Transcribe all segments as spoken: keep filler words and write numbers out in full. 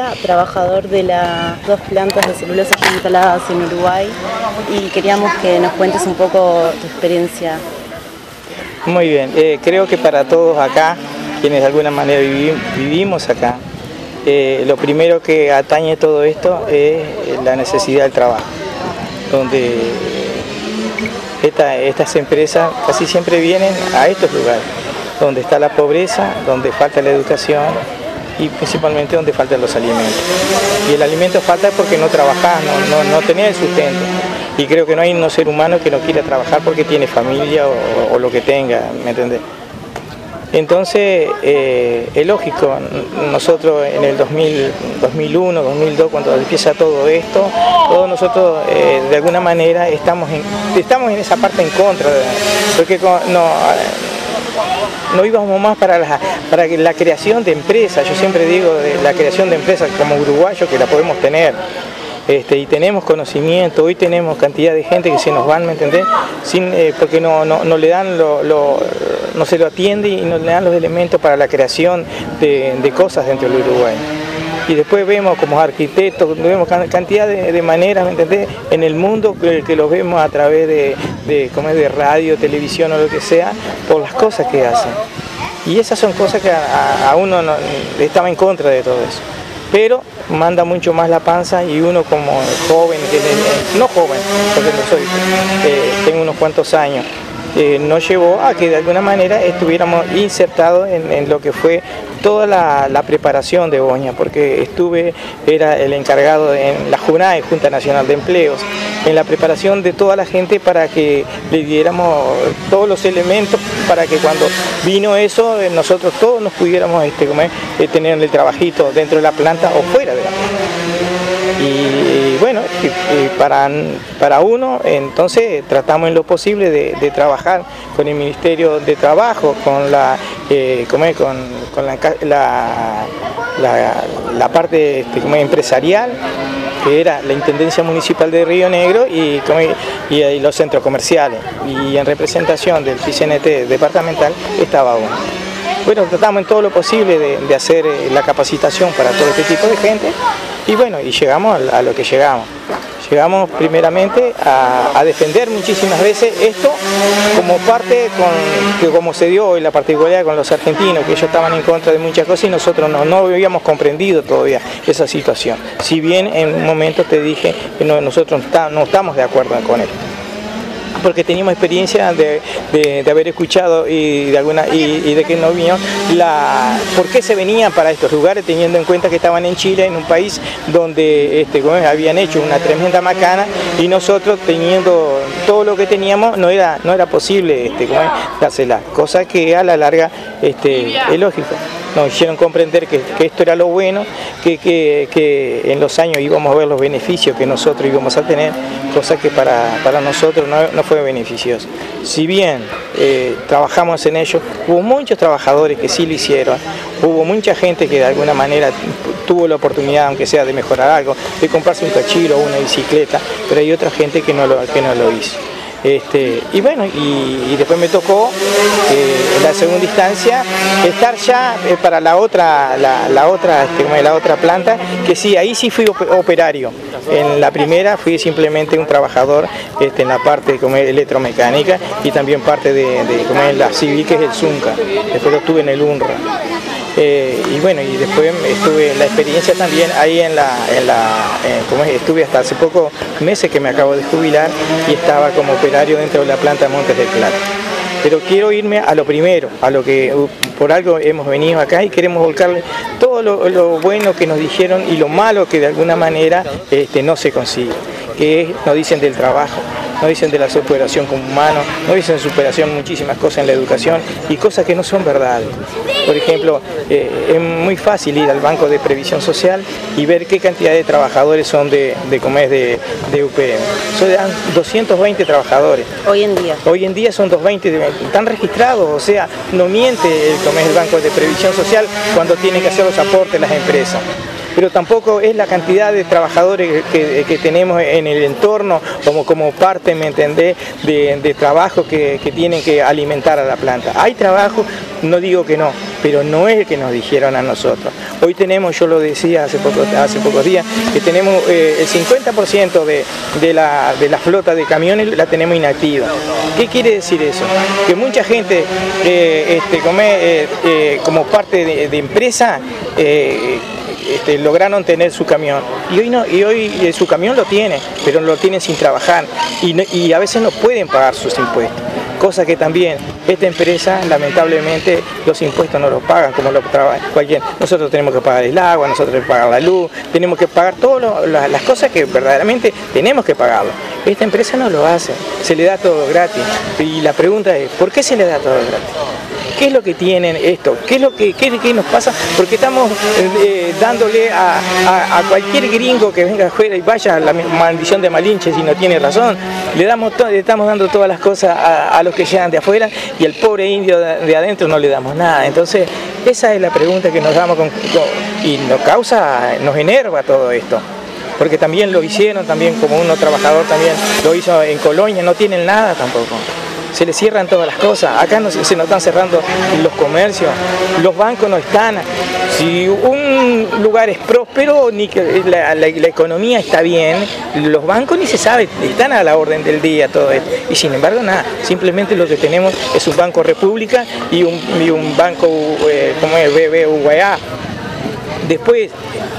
García, trabajador de las dos plantas de celulosa instaladas en Uruguay, y queríamos que nos cuentes un poco tu experiencia. Muy bien, eh, creo que para todos acá, quienes de alguna manera vivi vivimos acá, eh, lo primero que atañe todo esto es la necesidad del trabajo, donde esta, estas empresas casi siempre vienen a estos lugares, donde está la pobreza, donde falta la educación y principalmente donde faltan los alimentos. Y el alimento falta porque no trabajás, no, no, no tenés el sustento. Y creo que no hay un ser humano que no quiera trabajar porque tiene familia o, o lo que tenga, ¿me entendés? Entonces, eh, es lógico, nosotros en el dos mil, dos mil uno, dos mil dos, cuando empieza todo esto, todos nosotros eh, de alguna manera estamos en, estamos en esa parte en contra, porque no... no íbamos más para la, para la creación de empresas. Yo siempre digo de la creación de empresas como uruguayos que la podemos tener, este, y tenemos conocimiento. Hoy tenemos cantidad de gente que se nos van, ¿me entendés? Sin, eh, porque no, no, no le dan lo, lo, no se lo atiende y no le dan los elementos para la creación de, de cosas dentro del Uruguay. Y después vemos como arquitectos, vemos cantidad de, de maneras, ¿me entendés? En el mundo que, que los vemos a través de, de, como es de radio, televisión o lo que sea, por las cosas que hacen. Y esas son cosas que a, a uno no, estaba en contra de todo eso. Pero manda mucho más la panza y uno como joven, que, no joven, porque no soy, eh, tengo unos cuantos años, Eh, nos llevó a que de alguna manera estuviéramos insertados en, en lo que fue toda la, la preparación de Boña, porque estuve, era el encargado en la JUNAE, Junta Nacional de Empleos, en la preparación de toda la gente para que le diéramos todos los elementos para que cuando vino eso, nosotros todos nos pudiéramos este, comer, eh, tener el trabajito dentro de la planta o fuera de la planta. Y bueno, y, y para, para uno, entonces tratamos en lo posible de, de trabajar con el Ministerio de Trabajo, con la, eh, con, con la, la, la, la parte este, empresarial, que era la Intendencia Municipal de Río Negro y, y, y los centros comerciales. Y en representación del P C N T departamental estaba uno. Bueno, tratamos en todo lo posible de, de hacer la capacitación para todo este tipo de gente y bueno, y llegamos a, a lo que llegamos. Llegamos primeramente a, a defender muchísimas veces esto como parte, con, que como se dio hoy la particularidad con los argentinos, que ellos estaban en contra de muchas cosas y nosotros no, no habíamos comprendido todavía esa situación. Si bien en un momento te dije que no, nosotros está, no estamos de acuerdo con esto, porque teníamos experiencia de, de, de haber escuchado y de alguna y, y de que no vino la por qué se venían para estos lugares, teniendo en cuenta que estaban en Chile, en un país donde este, habían hecho una tremenda macana y nosotros teniendo todo lo que teníamos no era no era posible este, dársela, cosa que a la larga este, es lógico. Nos hicieron comprender que, que esto era lo bueno, que, que, que en los años íbamos a ver los beneficios que nosotros íbamos a tener, cosa que para, para nosotros no, no fue beneficioso. Si bien eh, trabajamos en ello, hubo muchos trabajadores que sí lo hicieron, hubo mucha gente que de alguna manera tuvo la oportunidad, aunque sea de mejorar algo, de comprarse un cachilo o una bicicleta, pero hay otra gente que no lo, que no lo hizo. Este, y bueno, y, y después me tocó eh, en la segunda instancia estar ya eh, para la otra, la, la otra, este, la otra planta, que sí, ahí sí fui operario. En la primera fui simplemente un trabajador este, en la parte como electromecánica y también parte de, de como en la civil, que es el ZUNCA. Después lo estuve en el UNRWA. Eh, y bueno, y después estuve la experiencia también ahí en la, en la en, como es, estuve hasta hace pocos meses que me acabo de jubilar y estaba como operario dentro de la planta de Montes del Plata. Pero quiero irme a lo primero, a lo que por algo hemos venido acá y queremos volcarle todo lo, lo bueno que nos dijeron y lo malo que de alguna manera este, no se consigue, que es, nos dicen del trabajo, nos dicen de la superación como humano, nos dicen de superación muchísimas cosas en la educación y cosas que no son verdades. Por ejemplo, eh, es muy fácil ir al Banco de Previsión Social y ver qué cantidad de trabajadores son de, de, como es de, de U P M. Son doscientos veinte trabajadores. Hoy en día. Hoy en día son doscientos veinte, están registrados, o sea, no miente el, como es el Banco de Previsión Social cuando tiene que hacer los aportes las empresas. Pero tampoco es la cantidad de trabajadores que, que tenemos en el entorno como, como parte, ¿me entendés?, de, de trabajo que, que tienen que alimentar a la planta. Hay trabajo, no digo que no, pero no es el que nos dijeron a nosotros. Hoy tenemos, yo lo decía hace, poco, hace pocos días, que tenemos eh, el cincuenta por ciento de, de, la, de la flota de camiones la tenemos inactiva. ¿Qué quiere decir eso? Que mucha gente eh, este, come, eh, eh, como parte de, de empresa eh, Este, lograron tener su camión y hoy no, y hoy eh, su camión lo tiene, pero lo tienen sin trabajar y, no, y a veces no pueden pagar sus impuestos, cosa que también esta empresa lamentablemente los impuestos no los pagan como lo trabaja cualquier. Nosotros tenemos que pagar el agua, nosotros tenemos que pagar la luz, tenemos que pagar todas las cosas que verdaderamente tenemos que pagarlo. Esta empresa no lo hace, se le da todo gratis y la pregunta es, ¿por qué se le da todo gratis? ¿Qué es lo que tienen esto? ¿Qué es lo que qué, qué nos pasa? Porque estamos eh, dándole a, a, a cualquier gringo que venga afuera y vaya a la maldición de Malinche si no tiene razón. Le, damos le estamos dando todas las cosas a, a los que llegan de afuera y al pobre indio de, de adentro no le damos nada. Entonces, esa es la pregunta que nos damos con, con, y nos causa, nos enerva todo esto. Porque también lo hicieron, también como uno trabajador también lo hizo en Colonia, no tienen nada tampoco. Se les cierran todas las cosas, acá no, se nos están cerrando los comercios, los bancos no están. Si un lugar es próspero, ni que la, la, la economía está bien, los bancos ni se sabe, están a la orden del día todo esto. Y sin embargo nada, simplemente lo que tenemos es un Banco República y un, y un banco eh, como es B B V A. Después,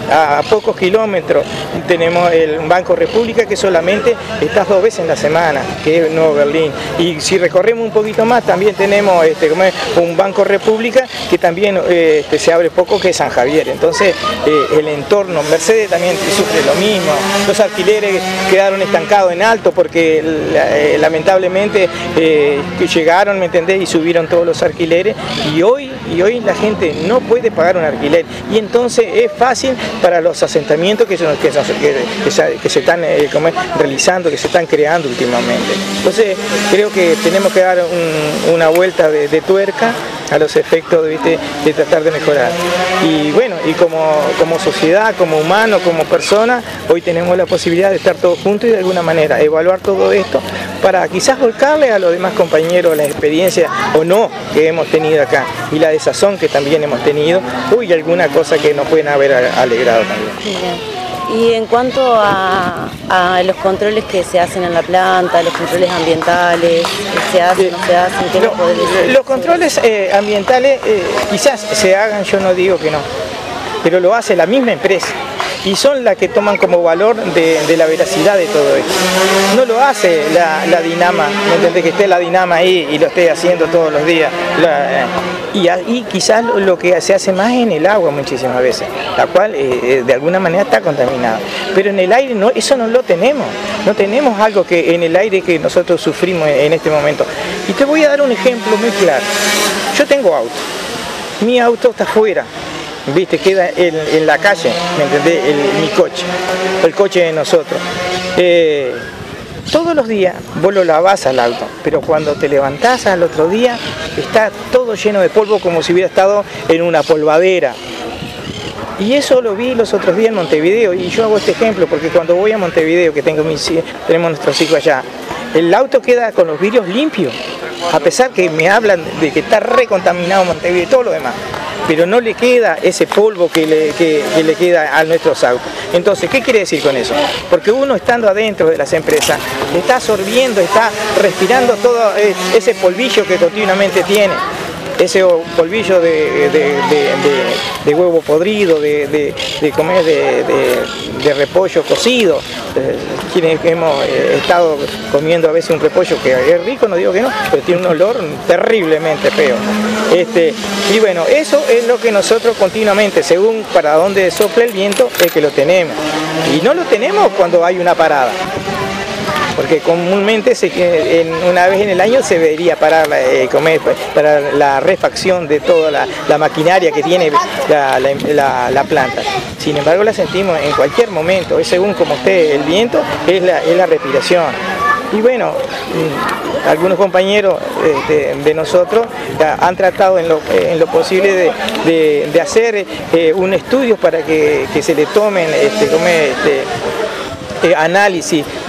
a pocos kilómetros, tenemos el Banco República que solamente está dos veces en la semana, que es Nuevo Berlín. Y si recorremos un poquito más, también tenemos este, como es, un Banco República que también eh, este, se abre poco, que es San Javier. Entonces, eh, el entorno, Mercedes también sufre lo mismo. Los alquileres quedaron estancados en alto porque eh, lamentablemente eh, llegaron, ¿me entendés? Y subieron todos los alquileres. Y hoy, y hoy la gente no puede pagar un alquiler. Y entonces es fácil para los asentamientos que se, que se, que se, que se están eh, como es, realizando, que se están creando últimamente. Entonces creo que tenemos que dar un, una vuelta de, de tuerca a los efectos ¿viste? de tratar de mejorar. Y bueno, y como, como sociedad, como humano, como persona, hoy tenemos la posibilidad de estar todos juntos y de alguna manera evaluar todo esto para quizás volcarle a los demás compañeros la experiencia o no que hemos tenido acá y la desazón que también hemos tenido, uy, alguna cosa que nos pueden haber alegrado también. Bien. Y en cuanto a, a los controles que se hacen en la planta, los controles ambientales, que se hacen, no se hacen, ¿qué nos podés decir? Los controles eh, ambientales eh, quizás se hagan, yo no digo que no, pero lo hace la misma empresa. Y son las que toman como valor de, de la veracidad de todo esto. No lo hace la, la Dinama, ¿me entendés? Que esté la Dinama ahí y lo esté haciendo todos los días. La, y, y quizás lo, lo que se hace más en el agua muchísimas veces, la cual eh, de alguna manera está contaminada. Pero en el aire no, eso no lo tenemos. No tenemos algo que en el aire que nosotros sufrimos en, en este momento. Y te voy a dar un ejemplo muy claro. Yo tengo auto. Mi auto está afuera. Viste, queda en, en la calle, ¿me entendés? El, mi coche, el coche de nosotros. Eh, todos los días vos lo lavás al auto, pero cuando te levantás al otro día está todo lleno de polvo como si hubiera estado en una polvadera. Y eso lo vi los otros días en Montevideo, y yo hago este ejemplo porque cuando voy a Montevideo, que tengo mis, tenemos nuestros hijos allá, el auto queda con los vidrios limpios, a pesar que me hablan de que está recontaminado Montevideo y todo lo demás. Pero no le queda ese polvo que le, que, que le queda a nuestros autos. Entonces, ¿qué quiere decir con eso? Porque uno estando adentro de las empresas está absorbiendo, está respirando todo ese polvillo que continuamente tiene. Ese polvillo de, de, de, de, de huevo podrido, de, de, de comer de, de, de repollo cocido. Quienes hemos estado comiendo a veces un repollo que es rico, no digo que no, pero tiene un olor terriblemente feo. Este, y bueno, eso es lo que nosotros continuamente, según para dónde sopla el viento, es que lo tenemos. Y no lo tenemos cuando hay una parada. Porque comúnmente se, en, una vez en el año se debería parar eh, comer, para la refacción de toda la, la maquinaria que tiene la, la, la, la planta. Sin embargo, la sentimos en cualquier momento, es según como esté el viento, es la, es la respiración. Y bueno, algunos compañeros este, de nosotros han tratado en lo, en lo posible de, de, de hacer eh, un estudio para que, que se le tomen este, comer, este, Eh, análisis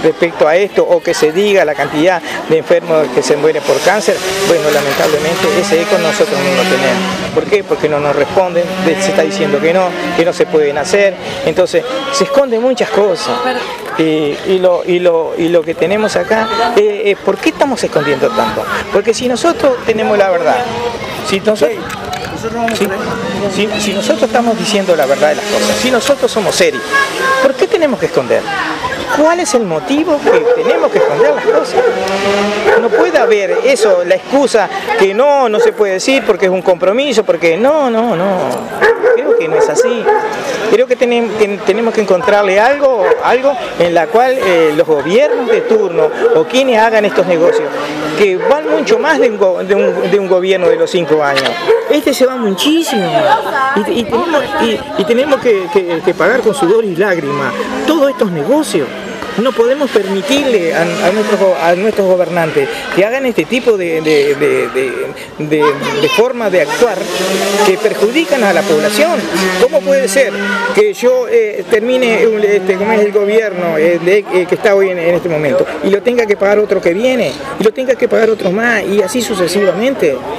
respecto a esto, o que se diga la cantidad de enfermos que se mueren por cáncer, bueno, lamentablemente ese eco nosotros no lo tenemos. ¿Por qué? Porque no nos responden, se está diciendo que no, que no se pueden hacer, entonces se esconden muchas cosas. Y, y, lo, y, lo, y lo que tenemos acá, eh, eh, ¿por qué estamos escondiendo tanto? Porque si nosotros tenemos la verdad, si nosotros, si, si, si nosotros estamos diciendo la verdad de las cosas, si nosotros somos serios, ¿por qué tenemos que esconder? ¿Cuál es el motivo que tenemos que esconder las cosas? No puede haber eso, la excusa que no, no se puede decir porque es un compromiso, porque no, no, no. Creo que no es así. Creo que tenemos que, tenemos que encontrarle algo, algo en la cual eh, los gobiernos de turno o quienes hagan estos negocios, que van mucho más de un, de un, de un gobierno de los cinco años. Este se va muchísimo y, y tenemos, y, y tenemos que, que, que pagar con sudor y lágrimas todos estos negocios. No podemos permitirle a, a, nuestros, a nuestros gobernantes que hagan este tipo de, de, de, de, de, de forma de actuar que perjudican a la población. ¿Cómo puede ser que yo eh, termine este, como es el gobierno eh, de, eh, que está hoy en, en este momento y lo tenga que pagar otro que viene y lo tenga que pagar otro más y así sucesivamente?